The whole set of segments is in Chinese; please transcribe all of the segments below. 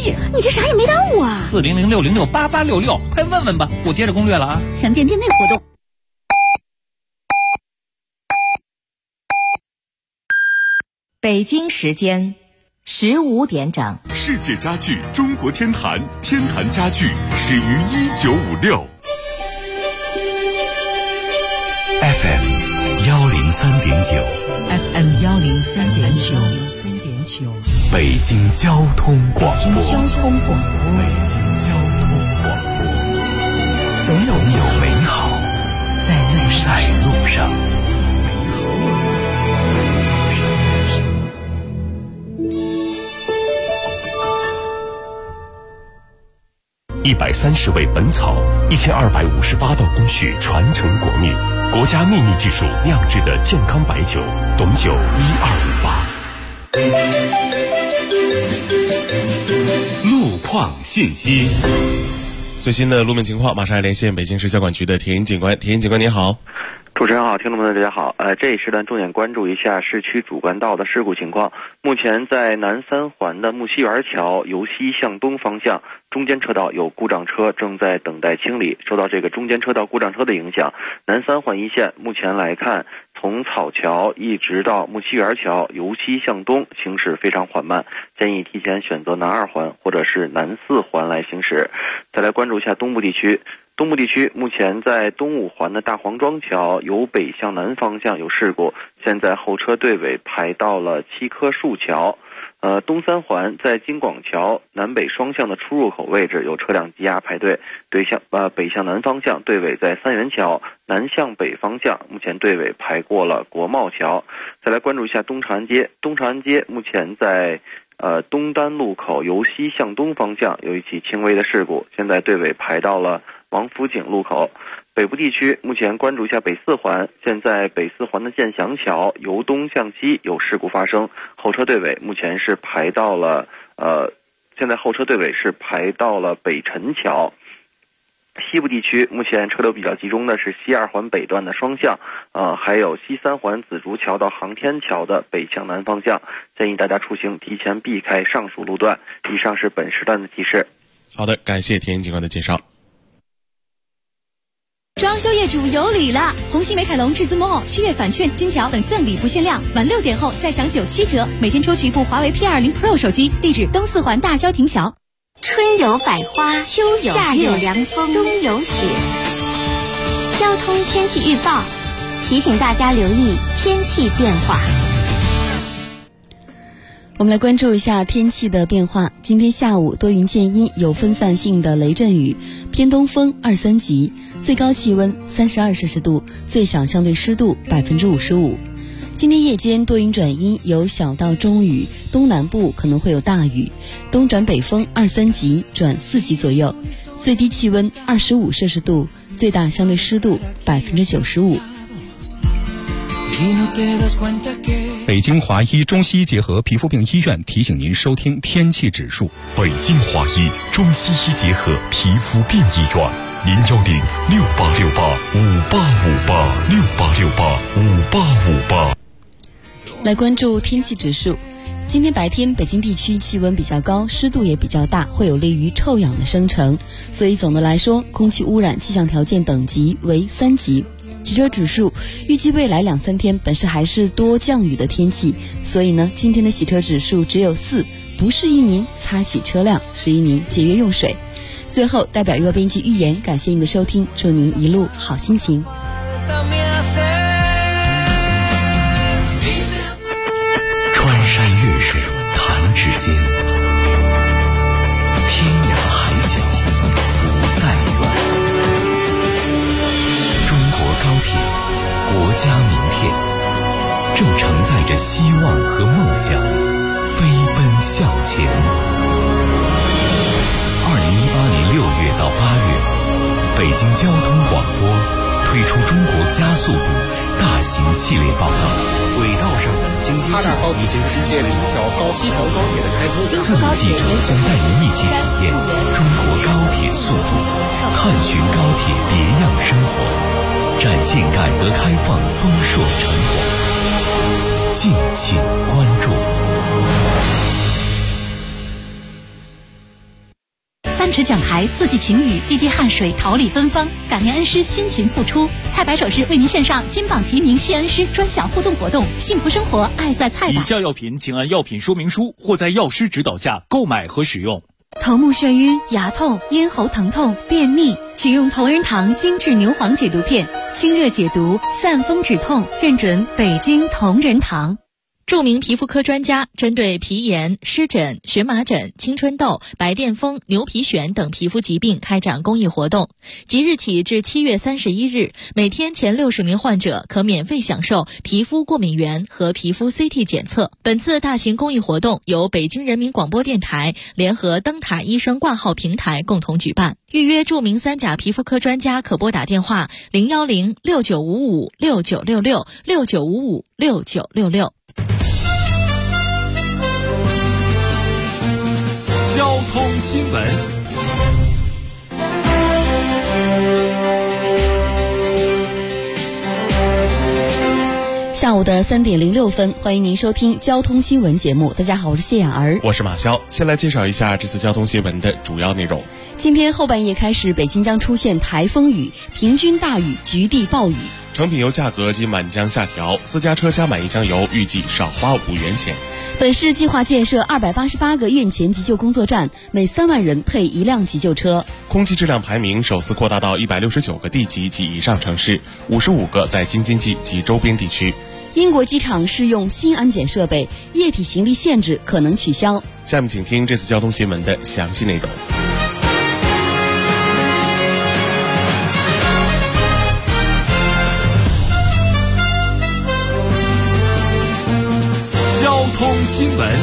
系。你这啥也没耽误啊 ！4006068866，快问问吧，我接着攻略了啊！ 详见店内活动。 北京时间15点整， 世界家具中国天坛，天坛家具始于1956。FM 103.9，FM 103.9， 北京交通广播， 北京交通广播，总有美好在路上。 130味本草，1258道工序传承国秘，国家秘密技术酿制的健康白酒，董酒1258。路况信息， 最新的路面情况，马上来连线北京市交管局的田英警官。田英警官您好。 主持人好，听众朋友大家好。这一时段重点关注一下市区主干道的事故情况。目前在南三环的木樨园桥由西向东方向，中间车道有故障车正在等待清理。受到这个中间车道故障车的影响，南三环一线目前来看，从草桥一直到木樨园桥由西向东行驶非常缓慢，建议提前选择南二环或者是南四环来行驶。再来关注一下东部地区。东部地区目前在东五环的大黄庄桥由北向南方向有事故，现在后车队尾排到了七棵树桥。东三环在京广桥南北双向的出入口位置有车辆积压排队，北向南方向队尾在三元桥，南向北方向目前队尾排过了国贸桥。再来关注一下东长安街，东长安街目前在东单路口由西向东方向有一起轻微的事故，现在队尾排到了王府井路口。北部地区目前关注一下北四环，现在北四环的建祥桥由东向西有事故发生，后车队尾目前是排到了现在后车队尾是排到了北辰桥。西部地区目前车流比较集中的是西二环北段的双向，还有西三环紫竹桥到航天桥的北向南方向，建议大家出行提前避开上述路段。以上是本时段的提示。 好的，感谢田英警官的介绍。 装修业主有礼了！红星美凯龙至尊 Mall7月返券、金条等赠礼不限量，晚6点后再享97折，每天抽取一部华为 P20 Pro 手机。地址东四环大郊亭桥。 春有百花，秋有夏有凉风，冬有雪。交通天气预报提醒大家留意天气变化。 我们来关注一下天气的变化。今天下午多云见阴，有分散性的雷阵雨，偏东风2、3级，最高气温32摄氏度，最小相对湿度55%。今天夜间多云转阴，有小到中雨，东南部可能会有大雨，东转北风2、3级转4级左右，最低气温25摄氏度，最大相对湿度95%。 北京华医中西医结合皮肤病医院提醒您收听天气指数。 北京华医中西医结合皮肤病医院，0106868585858，68685858。 来关注天气指数。今天白天北京地区气温比较高，湿度也比较大，会有利于臭氧的生成，所以总的来说空气污染气象条件等级为3级。洗车指数预计未来2、3天本市还是多降雨的天气，所以呢今天的洗车指数只有4，不适宜您擦洗车辆，适宜您节约用水。最后代表娱乐编辑预言，感谢您的收听，祝您一路好心情。 穿山越水弹指间，天涯海角不再远。中国高铁，国家名片，正承载着希望和梦想，飞奔向前。2018年6月到8月，北京交通广播推出中国加速度大型系列报道，轨道上的经济计划已经实现了一条西条高铁的开通。4位记者将带您一起体验中国高铁速度，探寻高铁别样生活，展现改革开放丰硕成果。敬请关注。 3尺讲台，4季晴雨，滴滴汗水，桃李芬芳，感念恩师辛勤付出。菜百首饰为您献上金榜题名谢恩师专享互动活动，幸福生活爱在菜百。 以下药品请按药品说明书或在药师指导下购买和使用。 头目眩晕、牙痛、咽喉疼痛、便秘，请用同仁堂精致牛黄解毒片，清热解毒，散风止痛，认准北京同仁堂。 著名皮肤科专家针对皮炎、湿疹、荨麻疹、青春痘、白癜风、牛皮癣等皮肤疾病开展公益活动。即日起至7月31日，每天前60名患者可免费享受皮肤过敏原和皮肤 CT 检测。本次大型公益活动由北京人民广播电台联合灯塔医生挂号平台共同举办。预约著名3甲皮肤科专家可拨打电话01069556966 69556966。 交通新闻。 下午的3点06分，欢迎您收听交通新闻节目。大家好，我是谢雅儿， 我是马潇。先来介绍一下这次交通新闻的主要内容。 今天后半夜开始，北京将出现台风雨，平均大雨，局地暴雨。 成品油价格今晚将下调，私家车加满1箱油预计少花5元钱。 本市计划建设288个院前急救工作站，每3万人配1辆急救车。 空气质量排名首次扩大到169个地级及以上城市，55个在京津冀及周边地区。 英国机场试用新安检设备，液体行李限制可能取消。 下面请听这次交通新闻的详细内容。 交通新闻。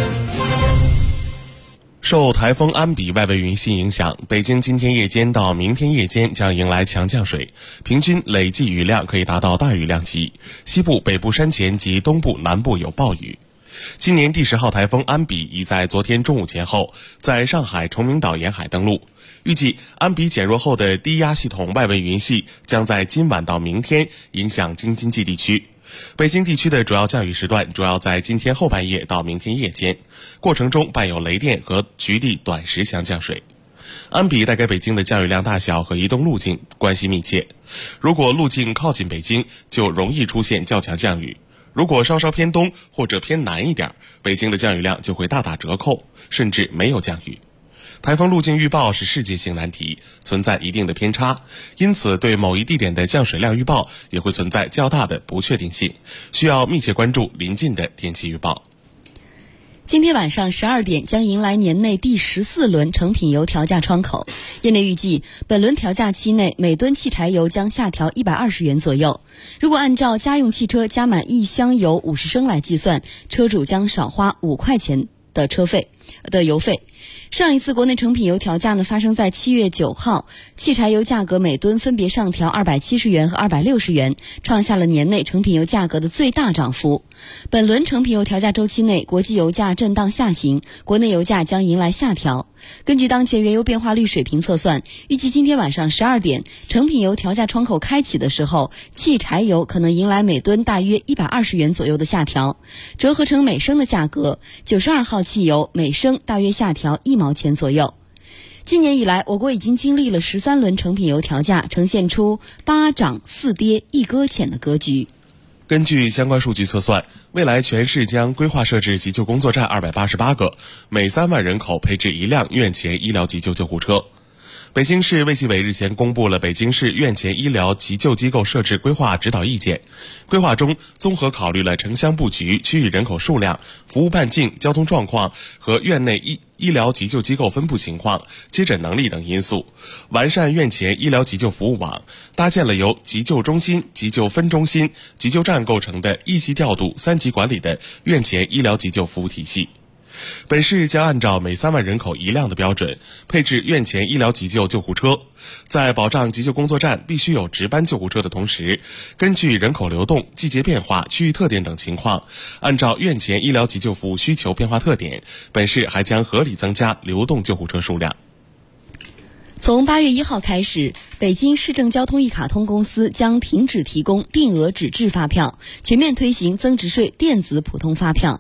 受台风安比外围云系影响，北京今天夜间到明天夜间将迎来强降水，平均累计雨量可以达到大雨量级，西部、北部山前及东部、南部有暴雨。今年第10号台风安比已在昨天中午前后在上海崇明岛沿海登陆，预计安比减弱后的低压系统外围云系将在今晚到明天影响京津冀地区。北京地区的主要降雨时段主要在今天后半夜到明天夜间，过程中伴有雷电和局地短时强降水。安比带给北京的降雨量大小和移动路径关系密切，如果路径靠近北京，就容易出现较强降雨；如果稍稍偏东或者偏南一点，北京的降雨量就会大打折扣，甚至没有降雨。台风路径预报是世界性难题，存在一定的偏差，因此对某一地点的降水量预报也会存在较大的不确定性，需要密切关注临近的天气预报。 今天晚上12点将迎来年内第14轮成品油调价窗口，业内预计本轮调价期内每吨汽柴油将下调120元左右。如果按照家用汽车加满1箱油50升来计算，车主将少花5块钱的油费。上一次国内成品油调价呢，发生在7月9号，汽柴油价格每吨分别上调270元和260元，创下了年内成品油价格的最大涨幅。本轮成品油调价周期内，国际油价震荡下行，国内油价将迎来下调。根据当前原油变化率水平测算，预计今天晚上12点，成品油调价窗口开启的时候，汽柴油可能迎来每吨大约120元左右的下调，折合成每升的价格，92号汽油每升大约下调1毛钱左右。今年以来，我国已经经历了13轮成品油调价，呈现出8涨4跌1搁浅的格局。 根据相关数据测算，未来全市将规划设置急救工作站288个，每3万人口配置1辆院前医疗急救救护车。北京市卫计委日前公布了北京市院前医疗急救机构设置规划指导意见。规划中综合考虑了城乡布局、区域人口数量、服务半径、交通状况和院内医疗急救机构分布情况、接诊能力等因素，完善院前医疗急救服务网，搭建了由急救中心、急救分中心、急救站构成的1级调度3级管理的院前医疗急救服务体系。本市将按照每3万人口1辆的标准，配置院前医疗急救救护车，在保障急救工作站必须有值班救护车的同时，根据人口流动、季节变化、区域特点等情况，按照院前医疗急救服务需求变化特点，本市还将合理增加流动救护车数量。 从8月1号开始，北京市政交通一卡通公司将停止提供定额纸质发票，全面推行增值税电子普通发票。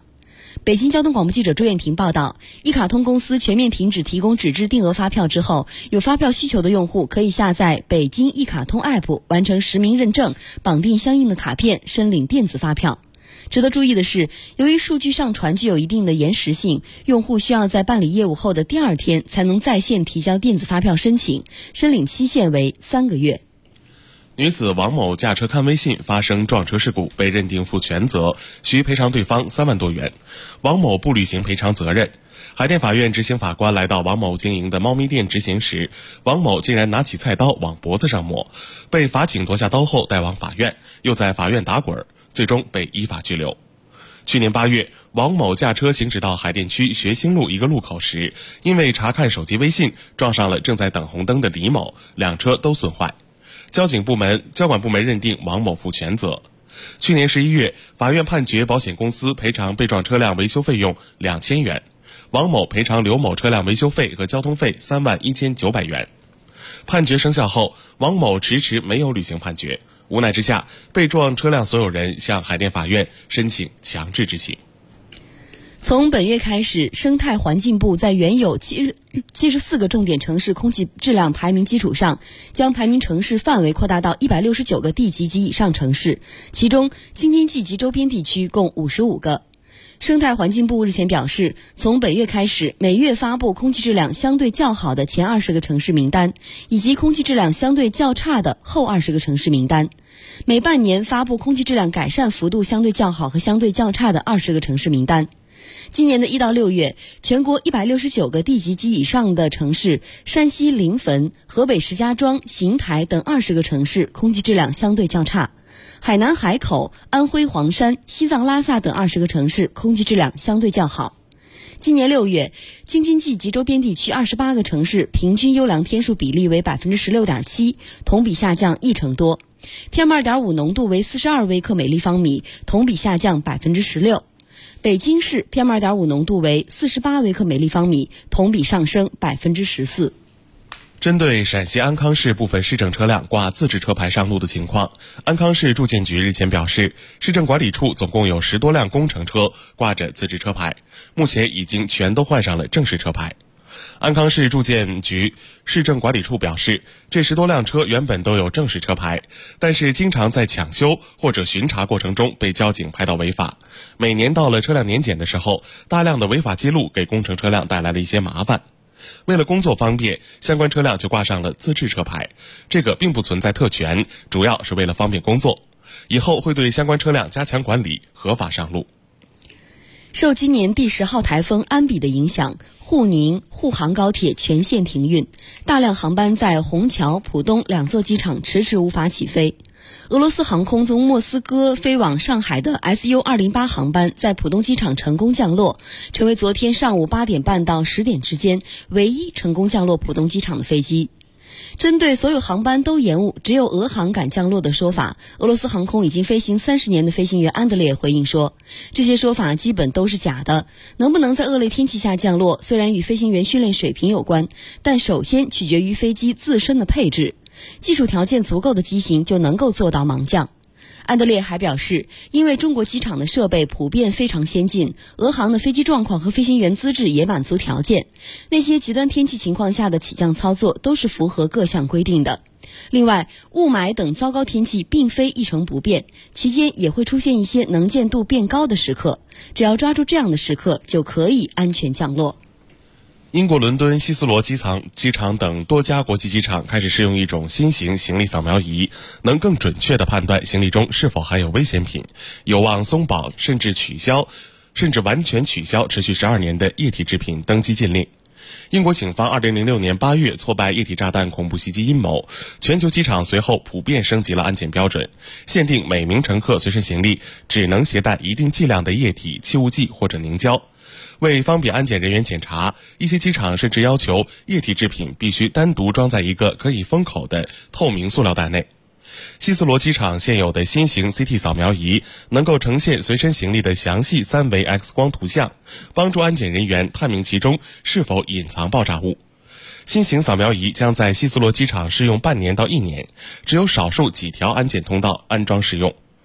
北京交通广播记者朱艳婷报道，一卡通公司全面停止提供纸质定额发票之后，有发票需求的用户可以下载北京一卡通 App， 完成实名认证，绑定相应的卡片，申领电子发票。值得注意的是，由于数据上传具有一定的延时性，用户需要在办理业务后的第2天才能在线提交电子发票申请，申领期限为3个月。 女子王某驾车看微信发生撞车事故，被认定负全责，需赔偿对方3万多元。王某不履行赔偿责任。海淀法院执行法官来到王某经营的猫咪店执行时，王某竟然拿起菜刀往脖子上抹，被法警夺下刀后带往法院，又在法院打滚，最终被依法拘留。去年8月，王某驾车行驶到海淀区学兴路一个路口时，因为查看手机微信，撞上了正在等红灯的李某，两车都损坏。交管部门认定王某负全责。去年11月，法院判决保险公司赔偿被撞车辆维修费用2000元，王某赔偿刘某车辆维修费和交通费31900元。判决生效后，王某迟迟没有履行判决，无奈之下，被撞车辆所有人向海淀法院申请强制执行。 从本月开始，生态环境部在原有74个重点城市空气质量排名基础上，将排名城市范围扩大到169个地级及以上城市，其中京津冀及周边地区共55个。生态环境部日前表示，从本月开始，每月发布空气质量相对较好的前20个城市名单，以及空气质量相对较差的后20个城市名单。每半年发布空气质量改善幅度相对较好和相对较差的20个城市名单。今年的1到6月，全国169个地级及以上的城市，山西临汾、河北石家庄、邢台等20个城市空气质量相对较差，海南海口、安徽黄山、西藏拉萨等20个城市空气质量相对较好。今年6月，京津冀及周边地区28个城市平均优良天数比例为 16.7%， 同比下降1成多。PM2.5 浓度为42微克每立方米，同比下降 16%。北京市 PM2.5 浓度为48微克每立方米，同比上升 14%。 针对陕西安康市部分市政车辆挂自制车牌上路的情况，安康市住建局日前表示，市政管理处总共有10多辆工程车挂着自制车牌，目前已经全都换上了正式车牌。安康市住建局市政管理处表示，这10多辆车原本都有正式车牌，但是经常在抢修或者巡查过程中被交警拍到违法。每年到了车辆年检的时候，大量的违法记录给工程车辆带来了一些麻烦。为了工作方便，相关车辆就挂上了自制车牌，这个并不存在特权，主要是为了方便工作。以后会对相关车辆加强管理，合法上路。 受今年第10号台风安比的影响，沪宁沪杭高铁全线停运，大量航班在虹桥、浦东2座机场迟迟无法起飞。俄罗斯航空从莫斯科飞往上海的 SU-208 航班在浦东机场成功降落，成为昨天上午8点半到10点之间唯一成功降落浦东机场的飞机。针对所有航班都延误，只有俄航敢降落的说法，俄罗斯航空已经飞行30年的飞行员安德烈回应说，这些说法基本都是假的。能不能在恶劣天气下降落，虽然与飞行员训练水平有关，但首先取决于飞机自身的配置。技术条件足够的机型就能够做到盲降。安德烈还表示，因为中国机场的设备普遍非常先进，俄航的飞机状况和飞行员资质也满足条件，那些极端天气情况下的起降操作都是符合各项规定的。另外，雾霾等糟糕天气并非一成不变，期间也会出现一些能见度变高的时刻，只要抓住这样的时刻，就可以安全降落。 英国伦敦希斯罗机场等多家国际机场开始试用一种新型行李扫描仪，能更准确地判断行李中是否含有危险品，有望松绑甚至完全取消持续12年的液体制品登机禁令。英国警方2006年8月挫败液体炸弹恐怖袭击阴谋，全球机场随后普遍升级了安检标准，限定每名乘客随身行李只能携带一定剂量的液体、气雾剂或者凝胶。为方便安检人员检查，一些机场甚至要求液体制品必须单独装在一个可以封口的透明塑料袋内。希斯罗机场现有的新型 CT 扫描仪能够呈现随身行李的详细3维 X 光图像，帮助安检人员探明其中是否隐藏爆炸物。新型扫描仪将在希斯罗机场试用半年到1年，只有少数几条安检通道安装试用。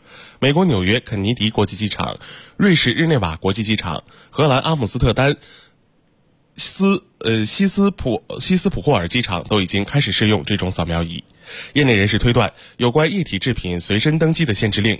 美国纽约肯尼迪国际机场、瑞士日内瓦国际机场、荷兰阿姆斯特丹西斯普霍尔机场都已经开始试用这种扫描仪。业内人士推断，有关液体制品随身登机的限制令